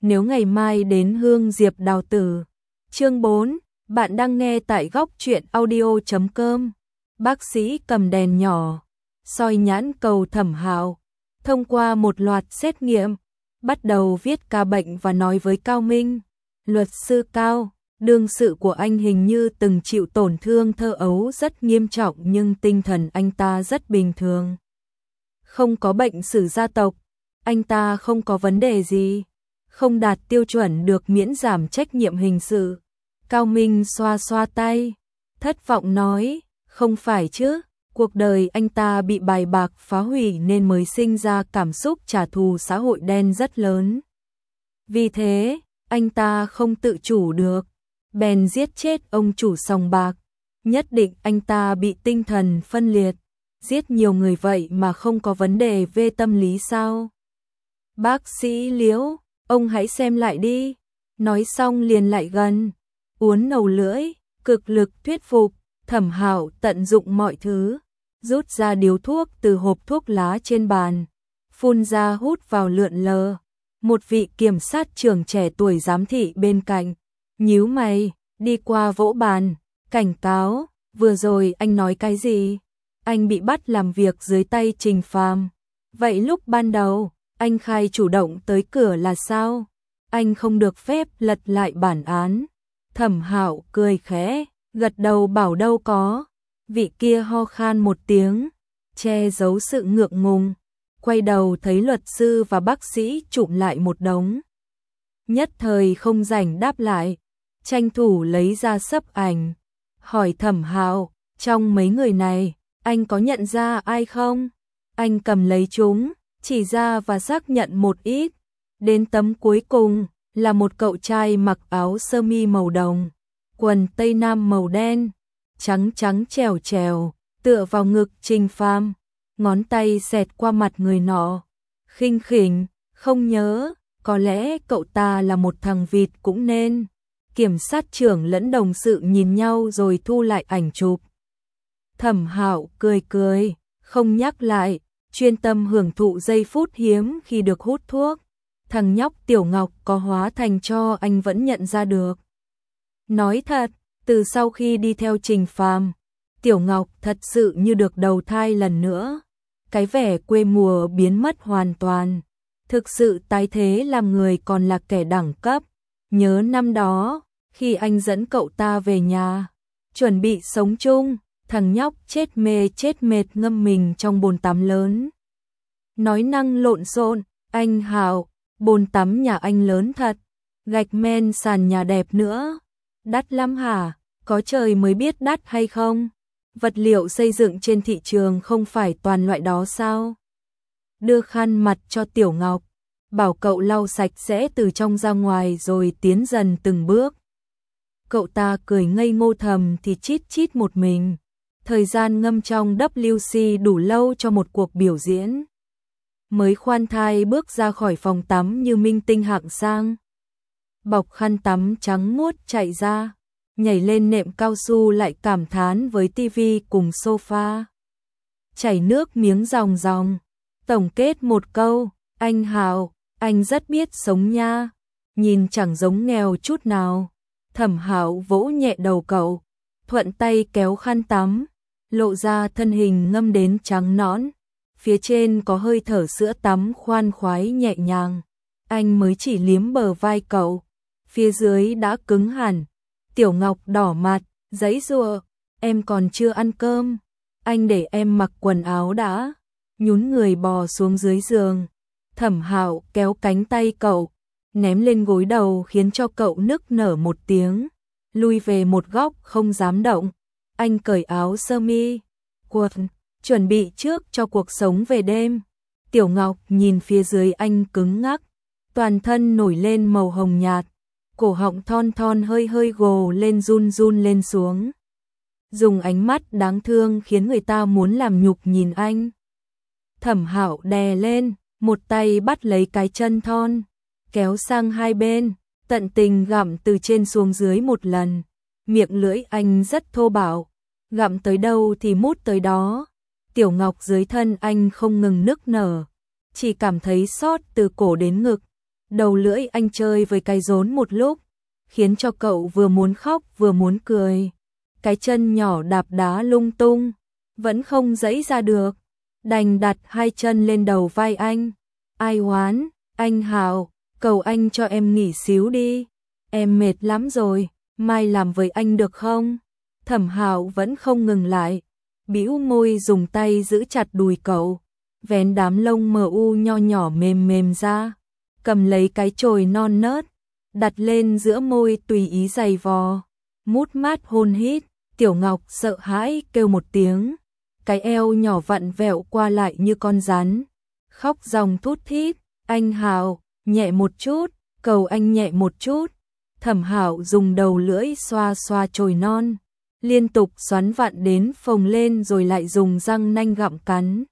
nếu ngày mai đến Hương Diệp Đào Tử. Chương 4, bạn đang nghe tại góc truyện audio.com. Bác sĩ cầm đèn nhỏ, soi nhãn cầu Thẩm Hạo, thông qua một loạt xét nghiệm, bắt đầu viết ca bệnh và nói với Cao Minh. Luật sư Cao, đương sự của anh hình như từng chịu tổn thương thơ ấu rất nghiêm trọng nhưng tinh thần anh ta rất bình thường. Không có bệnh sử gia tộc, anh ta không có vấn đề gì, không đạt tiêu chuẩn được miễn giảm trách nhiệm hình sự. Cao Minh xoa xoa tay, thất vọng nói, không phải chứ, cuộc đời anh ta bị bài bạc phá hủy nên mới sinh ra cảm xúc trả thù xã hội đen rất lớn. Vì thế, anh ta không tự chủ được, bèn giết chết ông chủ sòng bạc. Nhất định anh ta bị tinh thần phân liệt, giết nhiều người vậy mà không có vấn đề về tâm lý sao? Bác sĩ Liễu, ông hãy xem lại đi. Nói xong liền lại gần, uốn đầu lưỡi, cực lực thuyết phục. Thẩm Hạo tận dụng mọi thứ, rút ra điếu thuốc từ hộp thuốc lá trên bàn, phun ra hút vào lượn lờ. Một vị kiểm sát trưởng trẻ tuổi giám thị bên cạnh, nhíu mày, đi qua vỗ bàn, cảnh cáo, vừa rồi anh nói cái gì? Anh bị bắt làm việc dưới tay Trình Phàm. Vậy lúc ban đầu, anh khai chủ động tới cửa là sao? Anh không được phép lật lại bản án. Thẩm Hạo cười khẽ, gật đầu bảo đâu có. Vị kia ho khan một tiếng, che giấu sự ngượng ngùng, quay đầu thấy luật sư và bác sĩ chụm lại một đống. Nhất thời không rảnh đáp lại, tranh thủ lấy ra sấp ảnh, hỏi Thẩm Hạo, trong mấy người này, anh có nhận ra ai không? Anh cầm lấy chúng, chỉ ra và xác nhận một ít. Đến tấm cuối cùng là một cậu trai mặc áo sơ mi màu đồng, quần tây nam màu đen, trắng trắng trèo trèo, tựa vào ngực Trình Phàm, ngón tay xẹt qua mặt người nọ. Khinh khỉnh, không nhớ, có lẽ cậu ta là một thằng vịt cũng nên. Kiểm sát trưởng lẫn đồng sự nhìn nhau rồi thu lại ảnh chụp. Thẩm Hạo cười cười, không nhắc lại, chuyên tâm hưởng thụ giây phút hiếm khi được hút thuốc. Thằng nhóc Tiểu Ngọc có hóa thành cho anh vẫn nhận ra được. Nói thật, từ sau khi đi theo Trình Phàm, Tiểu Ngọc thật sự như được đầu thai lần nữa. Cái vẻ quê mùa biến mất hoàn toàn. Thực sự tái thế làm người còn là kẻ đẳng cấp. Nhớ năm đó, khi anh dẫn cậu ta về nhà, chuẩn bị sống chung, thằng nhóc chết mê chết mệt ngâm mình trong bồn tắm lớn. Nói năng lộn xộn, anh Hạo, bồn tắm nhà anh lớn thật, gạch men sàn nhà đẹp nữa. Đắt lắm hả? Có trời mới biết đắt hay không? Vật liệu xây dựng trên thị trường không phải toàn loại đó sao? Đưa khăn mặt cho Tiểu Ngọc, bảo cậu lau sạch sẽ từ trong ra ngoài rồi tiến dần từng bước. Cậu ta cười ngây ngô thầm thì chít chít một mình. Thời gian ngâm trong WC đủ lâu cho một cuộc biểu diễn. Mới khoan thai bước ra khỏi phòng tắm như minh tinh hạng sang. Bọc khăn tắm trắng muốt chạy ra, nhảy lên nệm cao su lại cảm thán với tivi cùng sofa. Chảy nước miếng ròng ròng, tổng kết một câu, anh Hạo, anh rất biết sống nha, nhìn chẳng giống nghèo chút nào. Thẩm Hạo vỗ nhẹ đầu cậu, thuận tay kéo khăn tắm, lộ ra thân hình ngâm đến trắng nõn, phía trên có hơi thở sữa tắm khoan khoái nhẹ nhàng. Anh mới chỉ liếm bờ vai cậu, phía dưới đã cứng hẳn. Tiểu Ngọc đỏ mặt, giãy giụa, em còn chưa ăn cơm, anh để em mặc quần áo đã. Nhún người bò xuống dưới giường, Thẩm Hạo kéo cánh tay cậu, ném lên gối đầu khiến cho cậu nức nở một tiếng, lui về một góc không dám động. Anh cởi áo sơ mi, quần, chuẩn bị trước cho cuộc sống về đêm. Tiểu Ngọc nhìn phía dưới anh cứng ngắc, toàn thân nổi lên màu hồng nhạt, cổ họng thon thon hơi hơi gồ lên run run lên xuống. Dùng ánh mắt đáng thương khiến người ta muốn làm nhục nhìn anh. Thẩm Hạo đè lên, một tay bắt lấy cái chân thon, kéo sang hai bên, tận tình gặm từ trên xuống dưới một lần. Miệng lưỡi anh rất thô bạo, gặm tới đâu thì mút tới đó. Tiểu Ngọc dưới thân anh không ngừng nức nở, chỉ cảm thấy xót từ cổ đến ngực. Đầu lưỡi anh chơi với cái rốn một lúc, khiến cho cậu vừa muốn khóc vừa muốn cười. Cái chân nhỏ đạp đá lung tung, vẫn không giãy ra được, đành đặt hai chân lên đầu vai anh. Ai oán, anh Hào, cầu anh cho em nghỉ xíu đi, em mệt lắm rồi, mai làm với anh được không? Thẩm Hạo vẫn không ngừng lại, bĩu môi dùng tay giữ chặt đùi cậu, vén đám lông mờ u nho nhỏ mềm mềm ra, cầm lấy cái chồi non nớt, đặt lên giữa môi tùy ý giày vò, mút mát hôn hít. Tiểu Ngọc sợ hãi kêu một tiếng, cái eo nhỏ vặn vẹo qua lại như con rắn, khóc ròng thút thít. Anh Hào, nhẹ một chút, cầu anh nhẹ một chút. Thẩm Hạo dùng đầu lưỡi xoa xoa chồi non, liên tục xoắn vặn đến phồng lên rồi lại dùng răng nanh gặm cắn,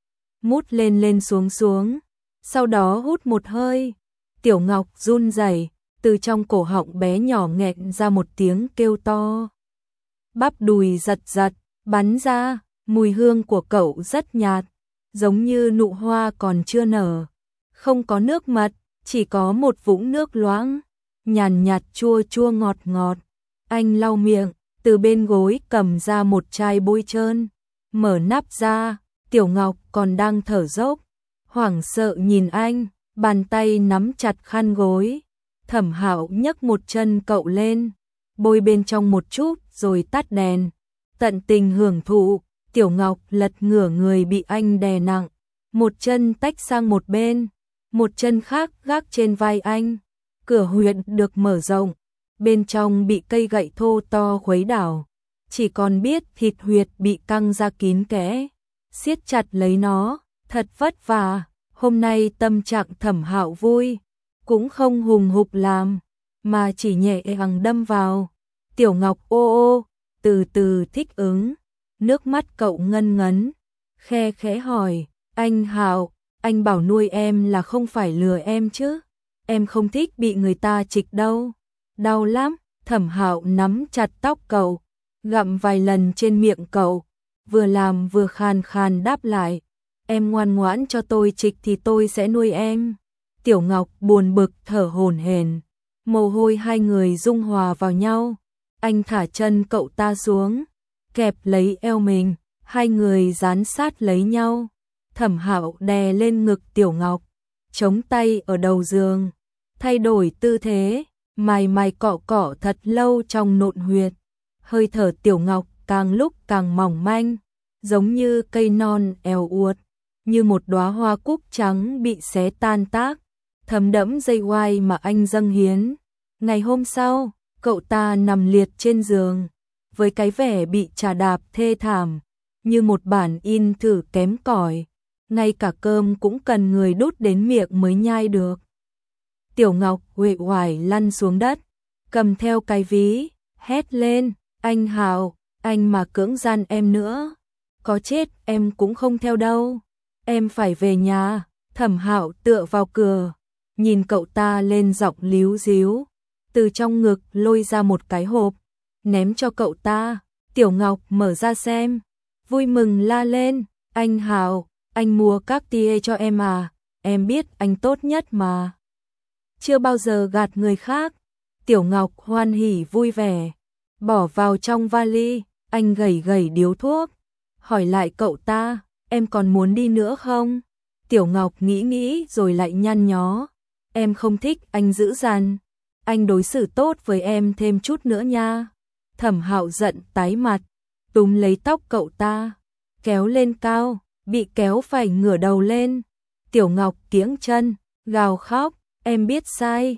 mút lên lên xuống xuống, sau đó hút một hơi. Tiểu Ngọc run rẩy, từ trong cổ họng bé nhỏ nghẹn ra một tiếng kêu to. Bắp đùi giật giật, bắn ra, mùi hương của cậu rất nhạt, giống như nụ hoa còn chưa nở. Không có nước mật, chỉ có một vũng nước loãng, nhàn nhạt chua chua ngọt ngọt. Anh lau miệng, từ bên gối cầm ra một chai bôi trơn, mở nắp ra. Tiểu Ngọc còn đang thở dốc, hoảng sợ nhìn anh, bàn tay nắm chặt khăn gối. Thẩm Hạo nhấc một chân cậu lên, bôi bên trong một chút rồi tắt đèn, tận tình hưởng thụ. Tiểu Ngọc lật ngửa người bị anh đè nặng, một chân tách sang một bên, một chân khác gác trên vai anh. Cửa huyệt được mở rộng, bên trong bị cây gậy thô to khuấy đảo, chỉ còn biết thịt huyệt bị căng ra kín kẽ, siết chặt lấy nó, thật vất vả. Hôm nay tâm trạng Thẩm Hạo vui, cũng không hùng hục làm, mà chỉ nhẹ nhàng đâm vào. Tiểu Ngọc ô ô, từ từ thích ứng, nước mắt cậu ngân ngấn, khe khẽ hỏi, anh Hạo, anh bảo nuôi em là không phải lừa em chứ, em không thích bị người ta trịch đâu, đau lắm. Thẩm Hạo nắm chặt tóc cậu, gặm vài lần trên miệng cậu, vừa làm vừa khàn khàn đáp lại, em ngoan ngoãn cho tôi trịch thì tôi sẽ nuôi em. Tiểu Ngọc buồn bực thở hổn hển, mồ hôi hai người dung hòa vào nhau. Anh thả chân cậu ta xuống, kẹp lấy eo mình, hai người dán sát lấy nhau. Thẩm Hạo đè lên ngực Tiểu Ngọc, chống tay ở đầu giường, thay đổi tư thế, mài mài cọ cọ thật lâu trong nộn huyệt. Hơi thở Tiểu Ngọc càng lúc càng mỏng manh, giống như cây non èo uột, như một đóa hoa cúc trắng bị xé tan tác, thấm đẫm dây oai mà anh dâng hiến. Ngày hôm sau, cậu ta nằm liệt trên giường, với cái vẻ bị chà đạp thê thảm, như một bản in thử kém cỏi, ngay cả cơm cũng cần người đút đến miệng mới nhai được. Tiểu Ngọc uể oải lăn xuống đất, cầm theo cái ví, hét lên, anh Hào, anh mà cưỡng gian em nữa, có chết em cũng không theo đâu, em phải về nhà. Thẩm Hạo tựa vào cửa, nhìn cậu ta lên giọng líu díu, từ trong ngực lôi ra một cái hộp, ném cho cậu ta. Tiểu Ngọc mở ra xem, vui mừng la lên, anh Hào, anh mua các tia cho em à, em biết anh tốt nhất mà, chưa bao giờ gạt người khác. Tiểu Ngọc hoan hỉ vui vẻ, bỏ vào trong vali. Anh gẩy gẩy điếu thuốc, hỏi lại cậu ta, em còn muốn đi nữa không? Tiểu Ngọc nghĩ nghĩ rồi lại nhăn nhó, em không thích anh dữ dằn, anh đối xử tốt với em thêm chút nữa nha. Thẩm Hạo giận tái mặt, túm lấy tóc cậu ta, kéo lên cao, bị kéo phải ngửa đầu lên. Tiểu Ngọc kiễng chân, gào khóc, em biết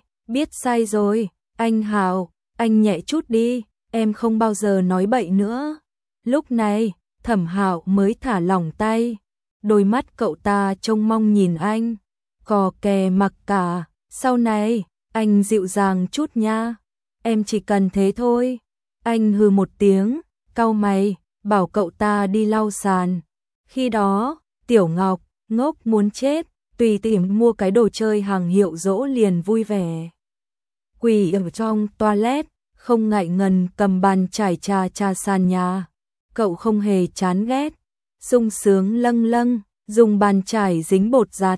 sai rồi, anh Hạo, anh nhẹ chút đi, em không bao giờ nói bậy nữa. Lúc này, Thẩm Hạo mới thả lỏng tay, đôi mắt cậu ta trông mong nhìn anh, cò kè mặc cả, sau này, anh dịu dàng chút nha, em chỉ cần thế thôi. Anh hừ một tiếng, cau mày, bảo cậu ta đi lau sàn. Khi đó, Tiểu Ngọc, ngốc muốn chết, tùy tiện mua cái đồ chơi hàng hiệu dỗ liền vui vẻ. Quỳ ở trong toilet, không ngại ngần cầm bàn chải trà sàn nhà. Cậu không hề chán ghét, sung sướng lâng lâng, dùng bàn chải dính bột giặt,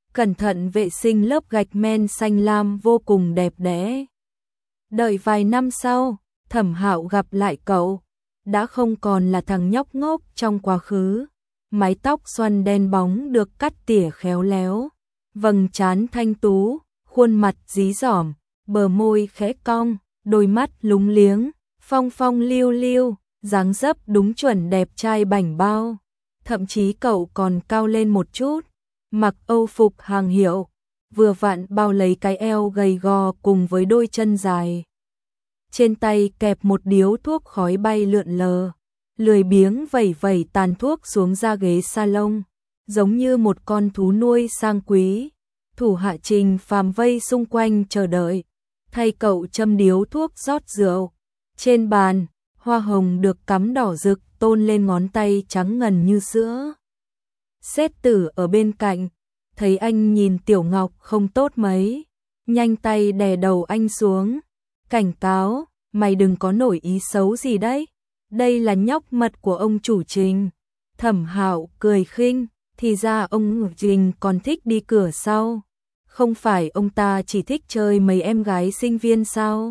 cẩn thận vệ sinh lớp gạch men xanh lam vô cùng đẹp đẽ. Đợi vài năm sau, Thẩm Hạo gặp lại cậu, đã không còn là thằng nhóc ngốc trong quá khứ. Mái tóc xoăn đen bóng được cắt tỉa khéo léo, vầng trán thanh tú, khuôn mặt dí dỏm, bờ môi khẽ cong, đôi mắt lúng liếng, phong phong lưu lưu, dáng dấp đúng chuẩn đẹp trai bảnh bao. Thậm chí cậu còn cao lên một chút, mặc âu phục hàng hiệu, vừa vặn bao lấy cái eo gầy gò cùng với đôi chân dài. Trên tay kẹp một điếu thuốc khói bay lượn lờ, lười biếng vẩy vẩy tàn thuốc xuống ra ghế salon, giống như một con thú nuôi sang quý. Thủ hạ Trình Phàm vây xung quanh chờ đợi, thay cậu châm điếu thuốc rót rượu. Trên bàn, hoa hồng được cắm đỏ rực tôn lên ngón tay trắng ngần như sữa. Sét Tử ở bên cạnh, thấy anh nhìn Tiểu Ngọc không tốt mấy, nhanh tay đè đầu anh xuống, cảnh cáo, mày đừng có nổi ý xấu gì đấy. Đây là nhóc mật của ông chủ Trình. Thẩm Hạo cười khinh, thì ra ông Trình còn thích đi cửa sau. Không phải ông ta chỉ thích chơi mấy em gái sinh viên sao?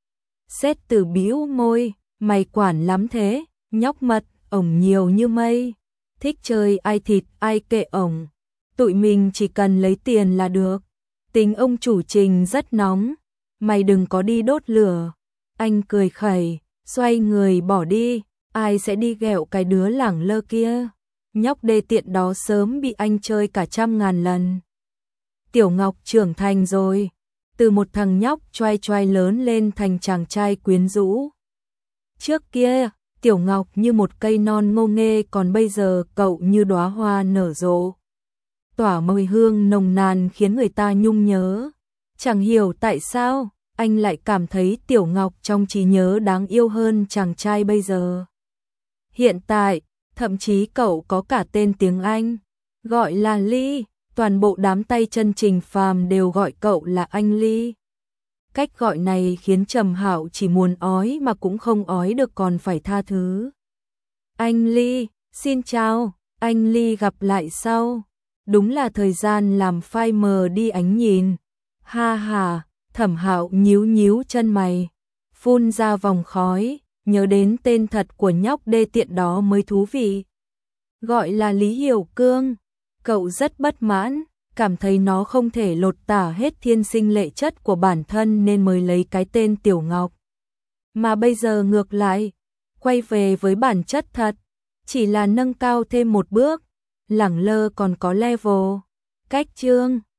Sét Tử bĩu môi, mày quản lắm thế, nhóc mật, ổng nhiều như mây. Thích chơi ai thịt ai kệ ổng. Tụi mình chỉ cần lấy tiền là được. Tính ông chủ Trình rất nóng, mày đừng có đi đốt lửa. Anh cười khẩy, xoay người bỏ đi, ai sẽ đi ghẹo cái đứa lẳng lơ kia. Nhóc đê tiện đó sớm bị anh chơi cả 100.000 lần. Tiểu Ngọc trưởng thành rồi, từ một thằng nhóc choai choai lớn lên thành chàng trai quyến rũ. Trước kia, Tiểu Ngọc như một cây non ngô nghê, còn bây giờ cậu như đóa hoa nở rộ, tỏa mùi hương nồng nàn khiến người ta nhung nhớ. Chẳng hiểu tại sao, anh lại cảm thấy Tiểu Ngọc trong trí nhớ đáng yêu hơn chàng trai bây giờ. Hiện tại, thậm chí cậu có cả tên tiếng Anh, gọi là Lee, toàn bộ đám tay chân Trình Phàm đều gọi cậu là anh Lee. Cách gọi này khiến Trầm Hạo chỉ muốn ói mà cũng không ói được, còn phải tha thứ. Anh Lee, xin chào, anh Lee gặp lại sau. Đúng là thời gian làm phai mờ đi ánh nhìn. Ha ha, Thẩm Hạo nhíu nhíu chân mày, phun ra vòng khói, nhớ đến tên thật của nhóc đê tiện đó mới thú vị. Gọi là Lý Hiểu Cương. Cậu rất bất mãn, cảm thấy nó không thể lột tả hết thiên sinh lệ chất của bản thân nên mới lấy cái tên Tiểu Ngọc. Mà bây giờ ngược lại, quay về với bản chất thật, chỉ là nâng cao thêm một bước, lẳng lơ còn có level. Cách chương